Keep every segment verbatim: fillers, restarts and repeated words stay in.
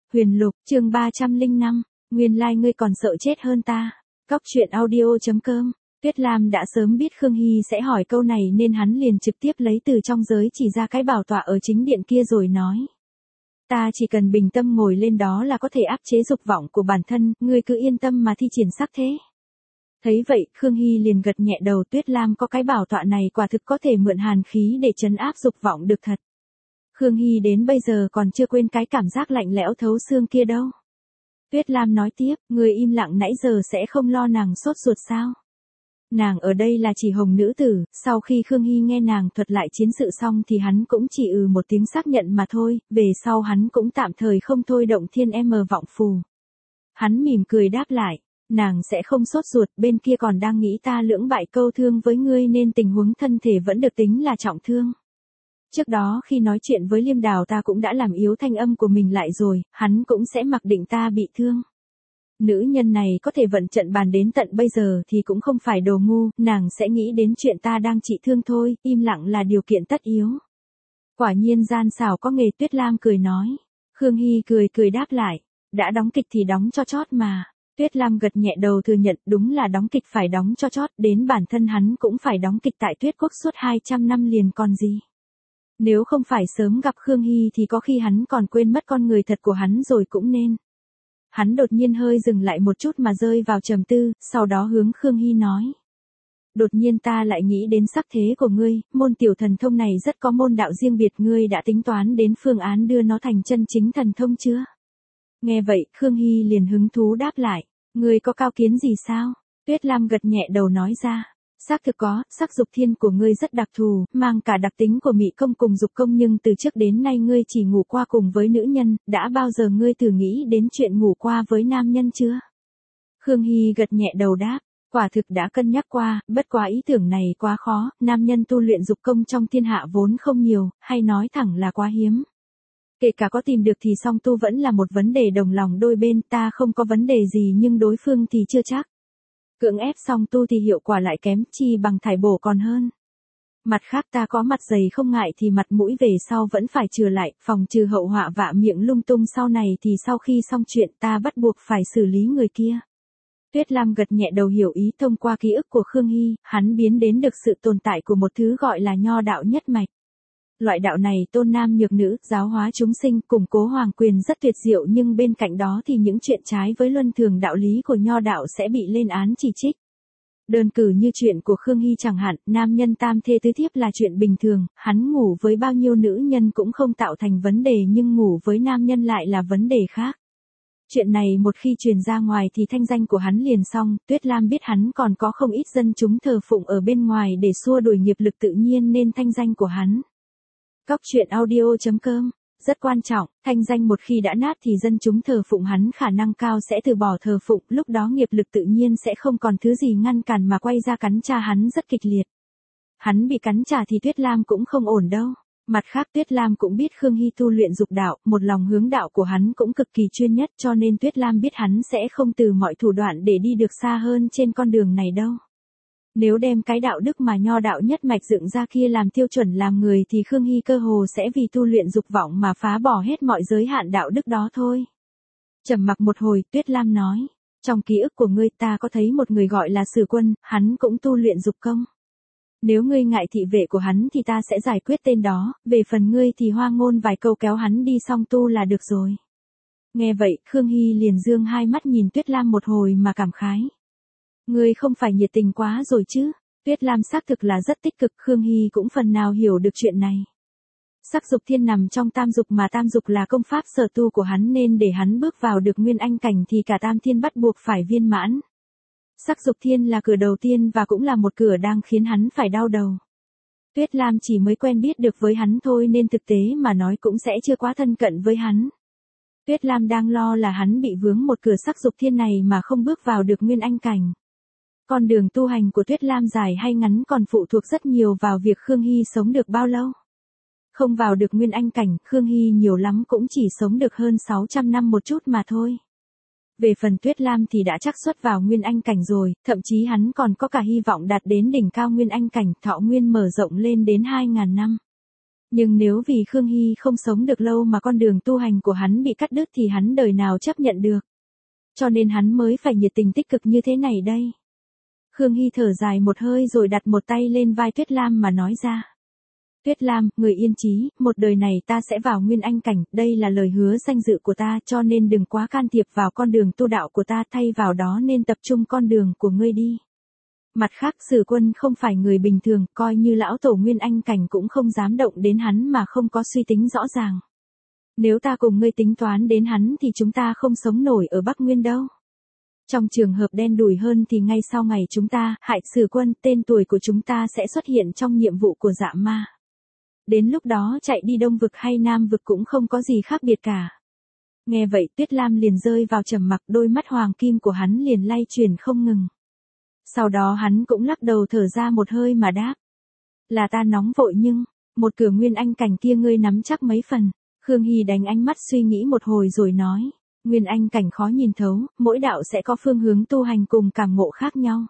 Huyền Lục, chương ba trăm lẻ năm, nguyên lai like ngươi còn sợ chết hơn ta. Góc truyện audio.com. Tuyết Lam đã sớm biết Khương Hy sẽ hỏi câu này nên hắn liền trực tiếp lấy từ trong giới chỉ ra cái bảo tọa ở chính điện kia rồi nói. Ta chỉ cần bình tâm ngồi lên đó là có thể áp chế dục vọng của bản thân, ngươi cứ yên tâm mà thi triển sắc thế. Thấy vậy, Khương Hy liền gật nhẹ đầu. Tuyết Lam có cái bảo tọa này quả thực có thể mượn hàn khí để trấn áp dục vọng được thật. Khương Hy đến bây giờ còn chưa quên cái cảm giác lạnh lẽo thấu xương kia đâu. Tuyết Lam nói tiếp, người im lặng nãy giờ sẽ không lo nàng sốt ruột sao? Nàng ở đây là chỉ hồng nữ tử. Sau khi Khương Hy nghe nàng thuật lại chiến sự xong thì hắn cũng chỉ ừ một tiếng xác nhận mà thôi, về sau hắn cũng tạm thời không thôi động thiên em vọng phù. Hắn mỉm cười đáp lại, nàng sẽ không sốt ruột, bên kia còn đang nghĩ ta lưỡng bại câu thương với ngươi nên tình huống thân thể vẫn được tính là trọng thương. Trước đó khi nói chuyện với Liêm Đào ta cũng đã làm yếu thanh âm của mình lại rồi, hắn cũng sẽ mặc định ta bị thương. Nữ nhân này có thể vận trận bàn đến tận bây giờ thì cũng không phải đồ ngu, nàng sẽ nghĩ đến chuyện ta đang trị thương thôi, im lặng là điều kiện tất yếu. Quả nhiên gian xảo có nghề. Tuyết Lam cười nói. Khương Hy cười cười đáp lại, đã đóng kịch thì đóng cho chót mà. Tuyết Lam gật nhẹ đầu thừa nhận đúng là đóng kịch phải đóng cho chót, đến bản thân hắn cũng phải đóng kịch tại Tuyết Quốc suốt hai trăm năm liền còn gì. Nếu không phải sớm gặp Khương Hy thì có khi hắn còn quên mất con người thật của hắn rồi cũng nên. Hắn đột nhiên hơi dừng lại một chút mà rơi vào trầm tư, sau đó hướng Khương Hy nói. Đột nhiên ta lại nghĩ đến sắc thế của ngươi, môn tiểu thần thông này rất có môn đạo riêng biệt, ngươi đã tính toán đến phương án đưa nó thành chân chính thần thông chưa? Nghe vậy, Khương Hy liền hứng thú đáp lại, ngươi có cao kiến gì sao? Tuyết Lam gật nhẹ đầu nói ra. Xác thực có, sắc dục thiên của ngươi rất đặc thù, mang cả đặc tính của mị công cùng dục công, nhưng từ trước đến nay ngươi chỉ ngủ qua cùng với nữ nhân, đã bao giờ ngươi thử nghĩ đến chuyện ngủ qua với nam nhân chưa? Khương Hy gật nhẹ đầu đáp, quả thực đã cân nhắc qua, bất quá ý tưởng này quá khó, nam nhân tu luyện dục công trong thiên hạ vốn không nhiều, hay nói thẳng là quá hiếm. Kể cả có tìm được thì song tu vẫn là một vấn đề đồng lòng đôi bên, ta không có vấn đề gì nhưng đối phương thì chưa chắc. Cưỡng ép song tu thì hiệu quả lại kém, chi bằng thải bổ còn hơn. Mặt khác ta có mặt dày không ngại thì mặt mũi về sau vẫn phải chừa lại, phòng trừ hậu họa vạ miệng lung tung sau này thì sau khi xong chuyện ta bắt buộc phải xử lý người kia. Tuyết Lam gật nhẹ đầu hiểu ý. Thông qua ký ức của Khương Hy, hắn biến đến được sự tồn tại của một thứ gọi là nho đạo nhất mạch. Loại đạo này tôn nam nhược nữ, giáo hóa chúng sinh, củng cố hoàng quyền rất tuyệt diệu, nhưng bên cạnh đó thì những chuyện trái với luân thường đạo lý của nho đạo sẽ bị lên án chỉ trích. Đơn cử như chuyện của Khương Hy chẳng hạn, nam nhân tam thê tứ thiếp là chuyện bình thường, hắn ngủ với bao nhiêu nữ nhân cũng không tạo thành vấn đề, nhưng ngủ với nam nhân lại là vấn đề khác. Chuyện này một khi truyền ra ngoài thì thanh danh của hắn liền xong. Tuyết Lam biết hắn còn có không ít dân chúng thờ phụng ở bên ngoài để xua đuổi nghiệp lực tự nhiên nên thanh danh của hắn. Góc truyện audio.com. Rất quan trọng, thanh danh một khi đã nát thì dân chúng thờ phụng hắn khả năng cao sẽ từ bỏ thờ phụng, lúc đó nghiệp lực tự nhiên sẽ không còn thứ gì ngăn cản mà quay ra cắn trả hắn rất kịch liệt. Hắn bị cắn trả thì Tuyết Lam cũng không ổn đâu. Mặt khác Tuyết Lam cũng biết Khương Hy tu luyện dục đạo, một lòng hướng đạo của hắn cũng cực kỳ chuyên nhất, cho nên Tuyết Lam biết hắn sẽ không từ mọi thủ đoạn để đi được xa hơn trên con đường này đâu. Nếu đem cái đạo đức mà nho đạo nhất mạch dựng ra kia làm tiêu chuẩn làm người thì Khương Hy cơ hồ sẽ vì tu luyện dục vọng mà phá bỏ hết mọi giới hạn đạo đức đó thôi. Trầm mặc một hồi, Tuyết Lam nói, trong ký ức của ngươi ta có thấy một người gọi là Sử Quân, hắn cũng tu luyện dục công. Nếu ngươi ngại thị vệ của hắn thì ta sẽ giải quyết tên đó, về phần ngươi thì hoa ngôn vài câu kéo hắn đi song tu là được rồi. Nghe vậy, Khương Hy liền dương hai mắt nhìn Tuyết Lam một hồi mà cảm khái. Ngươi không phải nhiệt tình quá rồi chứ? Tuyết Lam xác thực là rất tích cực, Khương Hy cũng phần nào hiểu được chuyện này. Sắc dục thiên nằm trong tam dục mà tam dục là công pháp sở tu của hắn nên để hắn bước vào được nguyên anh cảnh thì cả tam thiên bắt buộc phải viên mãn. Sắc dục thiên là cửa đầu tiên và cũng là một cửa đang khiến hắn phải đau đầu. Tuyết Lam chỉ mới quen biết được với hắn thôi nên thực tế mà nói cũng sẽ chưa quá thân cận với hắn. Tuyết Lam đang lo là hắn bị vướng một cửa sắc dục thiên này mà không bước vào được nguyên anh cảnh. Con đường tu hành của Tuyết Lam dài hay ngắn còn phụ thuộc rất nhiều vào việc Khương Hy sống được bao lâu. Không vào được nguyên anh cảnh, Khương Hy nhiều lắm cũng chỉ sống được hơn sáu trăm năm một chút mà thôi. Về phần Tuyết Lam thì đã chắc xuất vào nguyên anh cảnh rồi, thậm chí hắn còn có cả hy vọng đạt đến đỉnh cao nguyên anh cảnh, thọ nguyên mở rộng lên đến hai nghìn năm. Nhưng nếu vì Khương Hy không sống được lâu mà con đường tu hành của hắn bị cắt đứt thì hắn đời nào chấp nhận được. Cho nên hắn mới phải nhiệt tình tích cực như thế này đây. Khương Hy thở dài một hơi rồi đặt một tay lên vai Tuyết Lam mà nói ra. Tuyết Lam, người yên chí, một đời này ta sẽ vào Nguyên Anh cảnh, đây là lời hứa danh dự của ta, cho nên đừng quá can thiệp vào con đường tu đạo của ta, thay vào đó nên tập trung con đường của ngươi đi. Mặt khác Sử Quân không phải người bình thường, coi như lão tổ Nguyên Anh cảnh cũng không dám động đến hắn mà không có suy tính rõ ràng. Nếu ta cùng ngươi tính toán đến hắn thì chúng ta không sống nổi ở Bắc Nguyên đâu. Trong trường hợp đen đủi hơn thì ngay sau ngày chúng ta hại Sử Quân, tên tuổi của chúng ta sẽ xuất hiện trong nhiệm vụ của Dạ Ma. Đến lúc đó chạy đi Đông vực hay Nam vực cũng không có gì khác biệt cả. Nghe vậy Tuyết Lam liền rơi vào trầm mặc, đôi mắt hoàng kim của hắn liền lay chuyển không ngừng. Sau đó hắn cũng lắc đầu thở ra một hơi mà đáp. Là ta nóng vội nhưng, một cửa Nguyên Anh cảnh kia ngươi nắm chắc mấy phần. Khương Hy đánh ánh mắt suy nghĩ một hồi rồi nói. Nguyên Anh cảnh khó nhìn thấu, mỗi đạo sẽ có phương hướng tu hành cùng cảm ngộ khác nhau.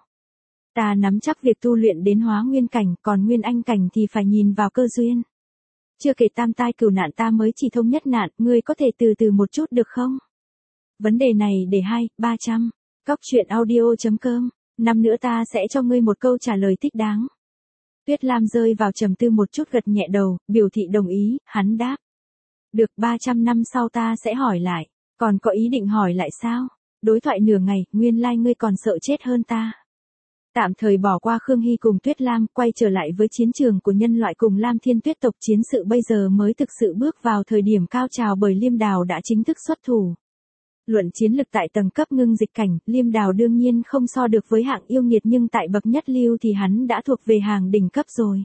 Ta nắm chắc việc tu luyện đến hóa nguyên cảnh, còn Nguyên Anh cảnh thì phải nhìn vào cơ duyên. Chưa kể tam tai cửu nạn ta mới chỉ thông nhất nạn, ngươi có thể từ từ một chút được không? Vấn đề này để hai, ba trăm. Cóc truyện audio chấm com. Năm nữa ta sẽ cho ngươi một câu trả lời thích đáng. Tuyết Lam rơi vào trầm tư một chút gật nhẹ đầu, biểu thị đồng ý, hắn đáp. Được ba trăm năm sau ta sẽ hỏi lại. Còn có ý định hỏi lại sao? Đối thoại nửa ngày, nguyên lai like ngươi còn sợ chết hơn ta. Tạm thời bỏ qua Khương Hy cùng Tuyết Lam, quay trở lại với chiến trường của nhân loại cùng Lam Thiên Tuyết tộc, chiến sự bây giờ mới thực sự bước vào thời điểm cao trào bởi Liêm Đào đã chính thức xuất thủ. Luận chiến lực tại tầng cấp ngưng dịch cảnh, Liêm Đào đương nhiên không so được với hạng yêu nghiệt nhưng tại bậc nhất lưu thì hắn đã thuộc về hàng đỉnh cấp rồi.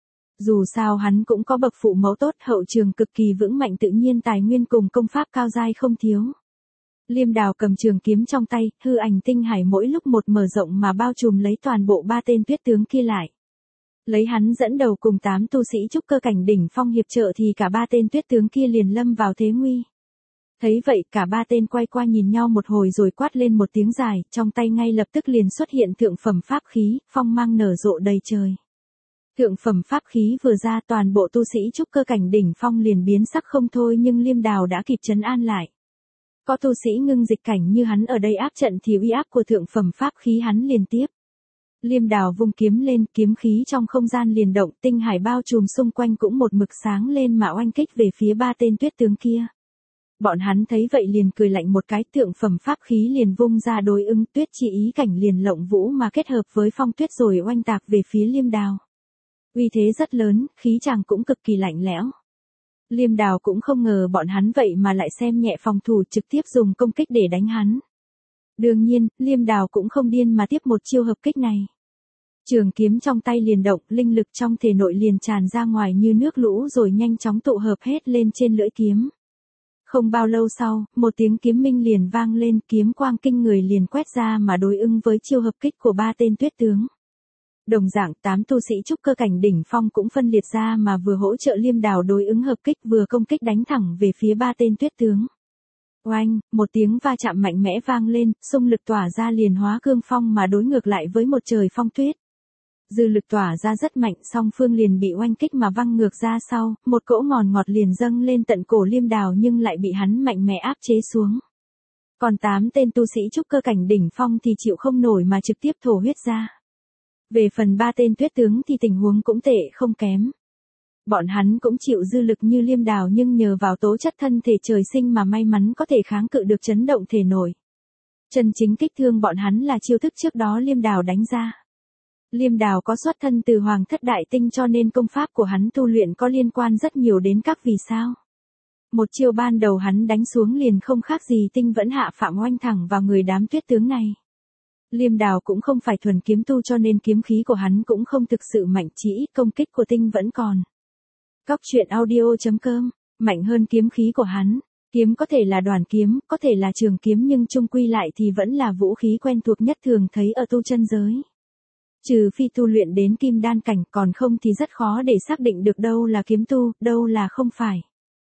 Dù sao hắn cũng có bậc phụ mẫu tốt, hậu trường cực kỳ vững mạnh, tự nhiên tài nguyên cùng công pháp cao giai không thiếu. Liêm Đào cầm trường kiếm trong tay, hư ảnh tinh hải mỗi lúc một mở rộng mà bao trùm lấy toàn bộ ba tên tuyết tướng kia lại. Lấy hắn dẫn đầu cùng tám tu sĩ trúc cơ cảnh đỉnh phong hiệp trợ thì cả ba tên tuyết tướng kia liền lâm vào thế nguy. Thấy vậy cả ba tên quay qua nhìn nhau một hồi rồi quát lên một tiếng dài, trong tay ngay lập tức liền xuất hiện thượng phẩm pháp khí, phong mang nở rộ đầy trời. Thượng phẩm pháp khí vừa ra toàn bộ tu sĩ trúc cơ cảnh đỉnh phong liền biến sắc không thôi, nhưng Liêm Đào đã kịp trấn an lại. Có tu sĩ ngưng dịch cảnh như hắn ở đây áp trận thì uy áp của thượng phẩm pháp khí hắn liền tiếp. Liêm Đào vung kiếm lên, kiếm khí trong không gian liền động, tinh hải bao trùm xung quanh cũng một mực sáng lên mà oanh kích về phía ba tên tuyết tướng kia. Bọn hắn thấy vậy liền cười lạnh một cái, thượng phẩm pháp khí liền vung ra đối ứng, tuyết chi ý cảnh liền lộng vũ mà kết hợp với phong tuyết rồi oanh tạc về phía Liêm Đào. Uy thế rất lớn, khí chàng cũng cực kỳ lạnh lẽo. Liêm Đào cũng không ngờ bọn hắn vậy mà lại xem nhẹ phòng thủ, trực tiếp dùng công kích để đánh hắn. Đương nhiên, Liêm Đào cũng không điên mà tiếp một chiêu hợp kích này. Trường kiếm trong tay liền động, linh lực trong thể nội liền tràn ra ngoài như nước lũ rồi nhanh chóng tụ hợp hết lên trên lưỡi kiếm. Không bao lâu sau, một tiếng kiếm minh liền vang lên, kiếm quang kinh người liền quét ra mà đối ứng với chiêu hợp kích của ba tên tuyết tướng. Đồng dạng tám tu sĩ trúc cơ cảnh đỉnh phong cũng phân liệt ra mà vừa hỗ trợ Liêm Đào đối ứng hợp kích vừa công kích đánh thẳng về phía ba tên tuyết tướng. Oanh, một tiếng va chạm mạnh mẽ vang lên, xung lực tỏa ra liền hóa cương phong mà đối ngược lại với một trời phong tuyết. Dư lực tỏa ra rất mạnh, song phương liền bị oanh kích mà văng ngược ra sau, một cỗ ngòn ngọt liền dâng lên tận cổ Liêm Đào nhưng lại bị hắn mạnh mẽ áp chế xuống. Còn tám tên tu sĩ trúc cơ cảnh đỉnh phong thì chịu không nổi mà trực tiếp thổ huyết ra. Về phần ba tên tuyết tướng thì tình huống cũng tệ không kém. Bọn hắn cũng chịu dư lực như Liêm Đào nhưng nhờ vào tố chất thân thể trời sinh mà may mắn có thể kháng cự được chấn động thể nổi. Chân chính kích thương bọn hắn là chiêu thức trước đó Liêm Đào đánh ra. Liêm Đào có xuất thân từ Hoàng Thất Đại Tinh cho nên công pháp của hắn tu luyện có liên quan rất nhiều đến các vì sao. Một chiêu ban đầu hắn đánh xuống liền không khác gì tinh vẫn hạ phạm oanh thẳng vào người đám tuyết tướng này. Liêm Đào cũng không phải thuần kiếm tu cho nên kiếm khí của hắn cũng không thực sự mạnh, chỉ ít công kích của tinh vẫn còn. Cóc truyện audio chấm com, mạnh hơn kiếm khí của hắn. Kiếm có thể là đoàn kiếm, có thể là trường kiếm nhưng chung quy lại thì vẫn là vũ khí quen thuộc nhất thường thấy ở tu chân giới. Trừ phi tu luyện đến kim đan cảnh, còn không thì rất khó để xác định được đâu là kiếm tu, đâu là không phải.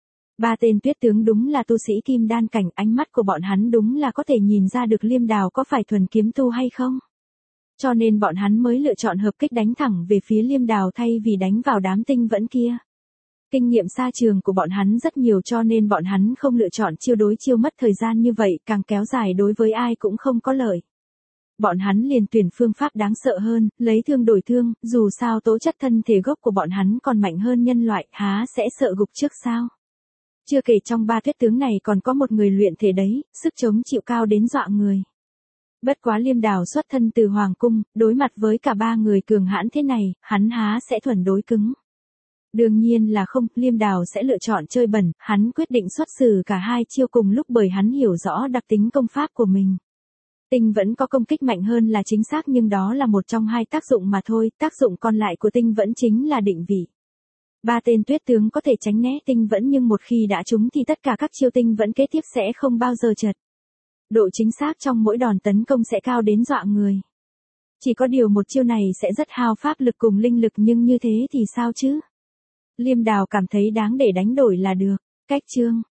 Ba tên tuyết tướng đúng là tu sĩ kim đan cảnh, ánh mắt của bọn hắn đúng là có thể nhìn ra được Liêm Đào có phải thuần kiếm tu hay không. Cho nên bọn hắn mới lựa chọn hợp kích đánh thẳng về phía Liêm Đào thay vì đánh vào đám tinh vẫn kia. Kinh nghiệm xa trường của bọn hắn rất nhiều cho nên bọn hắn không lựa chọn chiêu đối chiêu mất thời gian như vậy, càng kéo dài đối với ai cũng không có lợi. Bọn hắn liền tuyển phương pháp đáng sợ hơn, lấy thương đổi thương, dù sao tố chất thân thể gốc của bọn hắn còn mạnh hơn nhân loại, há sẽ sợ gục trước sao? Chưa kể trong ba tuyết tướng này còn có một người luyện thể đấy, sức chống chịu cao đến dọa người. Bất quá Liêm Đào xuất thân từ Hoàng Cung, đối mặt với cả ba người cường hãn thế này, hắn há sẽ thuần đối cứng. Đương nhiên là không, Liêm Đào sẽ lựa chọn chơi bẩn, hắn quyết định xuất xử cả hai chiêu cùng lúc bởi hắn hiểu rõ đặc tính công pháp của mình. Tinh vẫn có công kích mạnh hơn là chính xác nhưng đó là một trong hai tác dụng mà thôi, tác dụng còn lại của tinh vẫn chính là định vị. Ba tên tuyết tướng có thể tránh né tinh vẫn nhưng một khi đã trúng thì tất cả các chiêu tinh vẫn kế tiếp sẽ không bao giờ trật. Độ chính xác trong mỗi đòn tấn công sẽ cao đến dọa người. Chỉ có điều một chiêu này sẽ rất hao pháp lực cùng linh lực nhưng như thế thì sao chứ? Liêm Đào cảm thấy đáng để đánh đổi là được. Cách chương